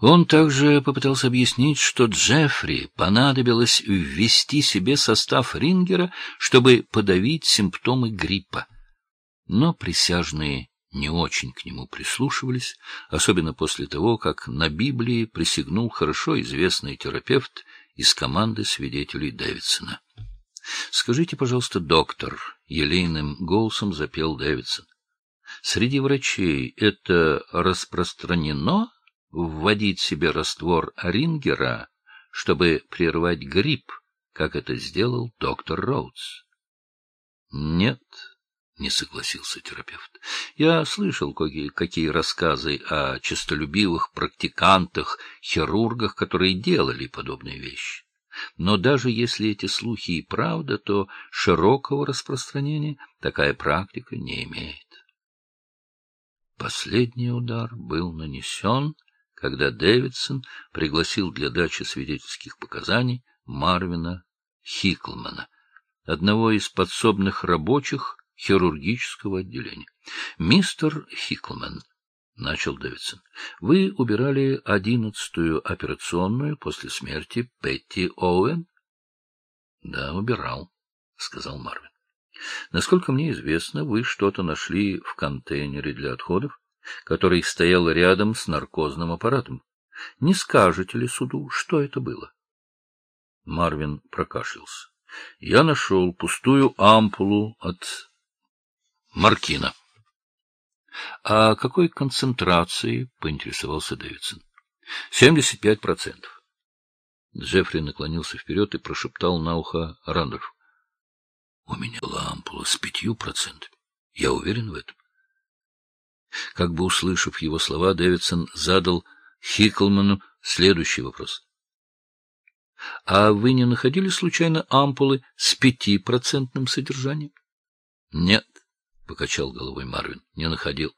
Он также попытался объяснить, что Джеффри понадобилось ввести себе состав Рингера, чтобы подавить симптомы гриппа. Но присяжные не очень к нему прислушивались, особенно после того, как на Библии присягнул хорошо известный терапевт из команды свидетелей Дэвидсона. — Скажите, пожалуйста, доктор, — елейным голосом запел Дэвидсон, — среди врачей это распространено вводить себе раствор Рингера, чтобы прервать грипп, как это сделал доктор Роудс? — Нет, — не согласился терапевт. — Я слышал какие рассказы о честолюбивых практикантах-хирургах, которые делали подобные вещи. Но даже если эти слухи и правда, то широкого распространения такая практика не имеет. Последний удар был нанесен, когда Дэвидсон пригласил для дачи свидетельских показаний Марвина Хиклмана, одного из подсобных рабочих хирургического отделения. — Мистер Хиклман, — начал Дэвидсон, — вы убирали 11-ю операционную после смерти Петти Оуэн? — Да, убирал, — сказал Марвин. — Насколько мне известно, вы что-то нашли в контейнере для отходов, который стоял рядом с наркозным аппаратом. Не скажете ли суду, что это было? Марвин прокашлялся. — Я нашел пустую ампулу от моркина. — А какой концентрации? — поинтересовался Дэвидсон. — 75%. Джеффри наклонился вперед и прошептал на ухо Рандольфу. — У меня была ампула с 5%. Я уверен в этом. Как бы услышав его слова, Дэвидсон задал Хиклману следующий вопрос. — А вы не находили случайно ампулы с 5% содержанием? — Нет, — покачал головой Марвин, — не находил.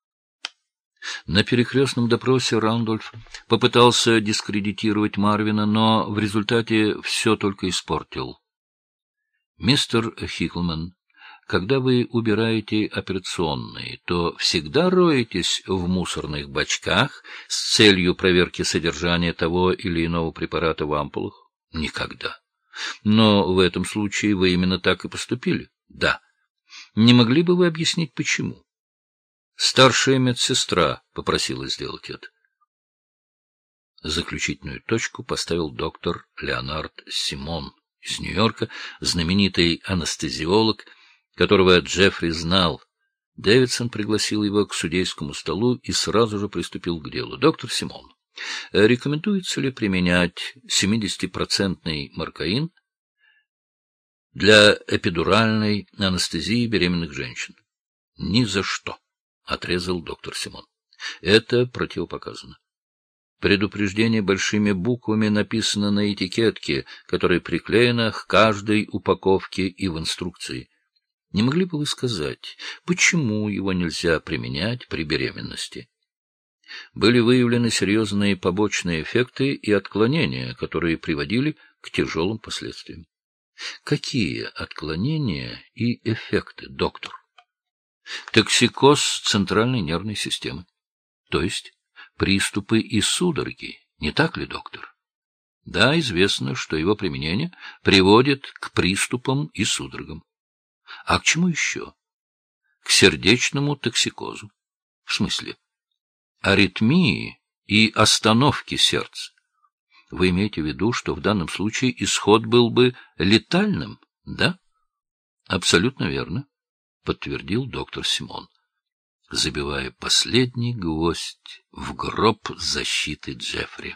На перекрестном допросе Рандольф попытался дискредитировать Марвина, но в результате все только испортил. — Мистер Хиклман, когда вы убираете операционные, то всегда роетесь в мусорных бачках с целью проверки содержания того или иного препарата в ампулах? — Никогда. — Но в этом случае вы именно так и поступили? — Да. — Не могли бы вы объяснить, почему? — Старшая медсестра попросила сделать это. Заключительную точку поставил доктор Леонард Симон из Нью-Йорка, знаменитый анестезиолог, которого Джеффри знал. Дэвидсон пригласил его к судейскому столу и сразу же приступил к делу. — Доктор Симон, рекомендуется ли применять 70% моркаин для эпидуральной анестезии беременных женщин? — Ни за что, — отрезал доктор Симон. — Это противопоказано. Предупреждение большими буквами написано на этикетке, которая приклеена к каждой упаковке и в инструкции. Не могли бы вы сказать, почему его нельзя применять при беременности? Были выявлены серьезные побочные эффекты и отклонения, которые приводили к тяжелым последствиям. Какие отклонения и эффекты, доктор? Токсикоз центральной нервной системы. То есть приступы и судороги, не так ли, доктор? Да, известно, что его применение приводит к приступам и судорогам. А к чему еще? К сердечному токсикозу. В смысле? Аритмии и остановки сердца. Вы имеете в виду, что в данном случае исход был бы летальным, да? Абсолютно верно, подтвердил доктор Симон, забивая последний гвоздь в гроб защиты Джеффри.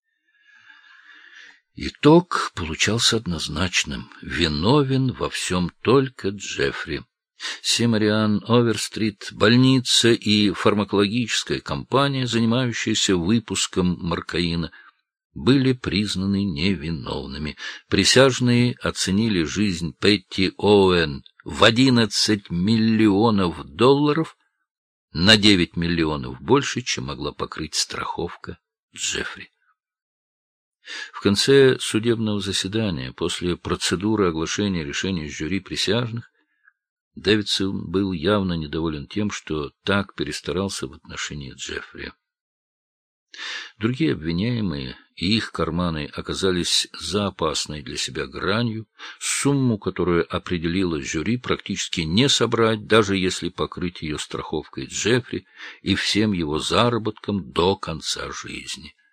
Итог получался однозначным. Виновен во всем только Джеффри. Семариан Оверстрит, больница и фармакологическая компания, занимающаяся выпуском моркаина, были признаны невиновными. Присяжные оценили жизнь Петти Оуэн в $11 миллионов, на 9 миллионов больше, чем могла покрыть страховка Джеффри. В конце судебного заседания, после процедуры оглашения решения жюри присяжных, Дэвидсон был явно недоволен тем, что так перестарался в отношении Джеффри. Другие обвиняемые и их карманы оказались за опасной для себя гранью, сумму, которую определило жюри, практически не собрать, даже если покрыть ее страховкой Джеффри и всем его заработком до конца жизни.